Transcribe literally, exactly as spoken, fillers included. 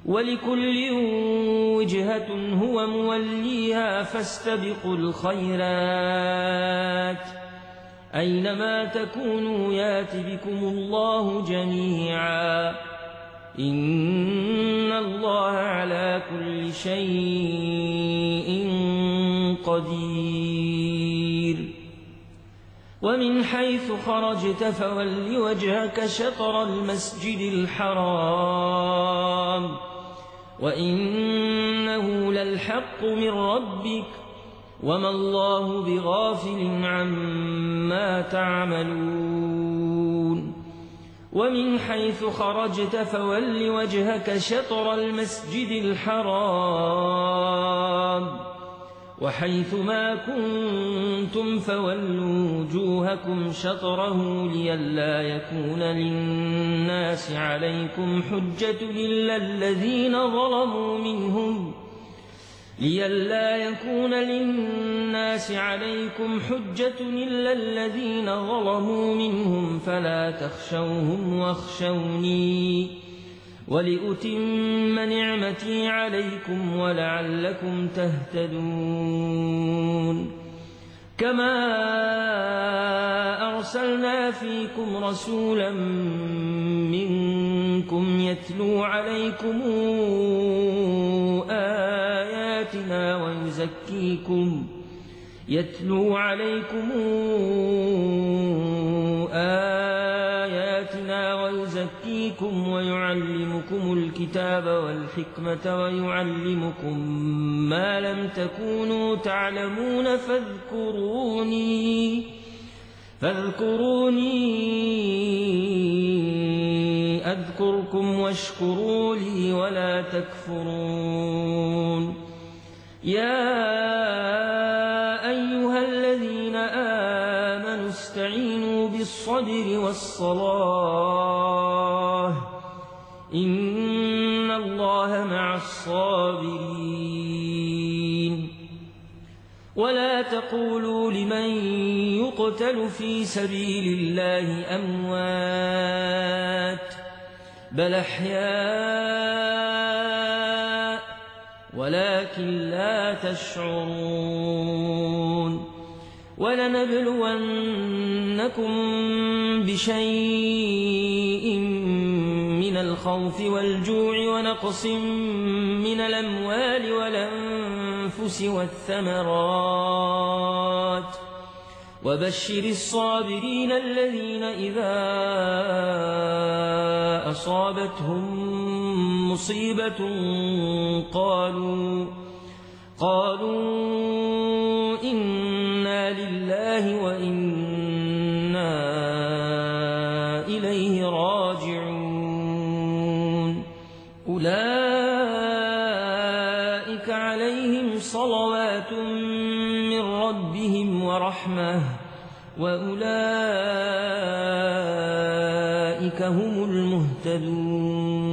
ولكل وجهة هو موليها فاستبقوا الخيرات أينما تكونوا يات بكم الله جميعا إن الله على كل شيء قدير. ومن حيث خرجت فول وجهك شطر المسجد الحرام وإنه للحق من ربك وما الله بغافل عما تعملون. ومن حيث خرجت فول وجهك شطر المسجد الحرام وحيث ما كنتم فولوا وجوهكم شطره لئلا يكون للناس عليكم حجة إلا الذين ظلموا منهم لئلا يكون للناس عليكم حجة إلا الذين ظلموا منهم فلا تخشوهم واخشوني ولأتم نعمتي عليكم ولعلكم تهتدون. كما أرسلنا فيكم رسولا منكم يتلو عليكم آياتنا ويزكيكم يتلو عليكم آياتنا ويزكيكم ويعلمكم الكتاب والحكمة ويعلمكم ما لم تكونوا تعلمون فاذكروني فاذكروني أذكركم واشكروا لي ولا تكفرون. يا أيها الذين آمنوا استعينوا بالصبر والصلاة إن الله مع الصابرين. ولا تقولوا لمن يقتل في سبيل الله أموات بل أحياء ولكن لا تشعرون. ولنبلونكم بشيء من الخوف والجوع ونقص من الأموال والأنفس والثمرات وبشر الصابرين الذين إذا أصابتهم مصيبة قالوا قالوا إنا لله وإنا إليه راجعون. أولئك عليهم صلوات من ربهم ورحمة وأولئك هم المهتدون.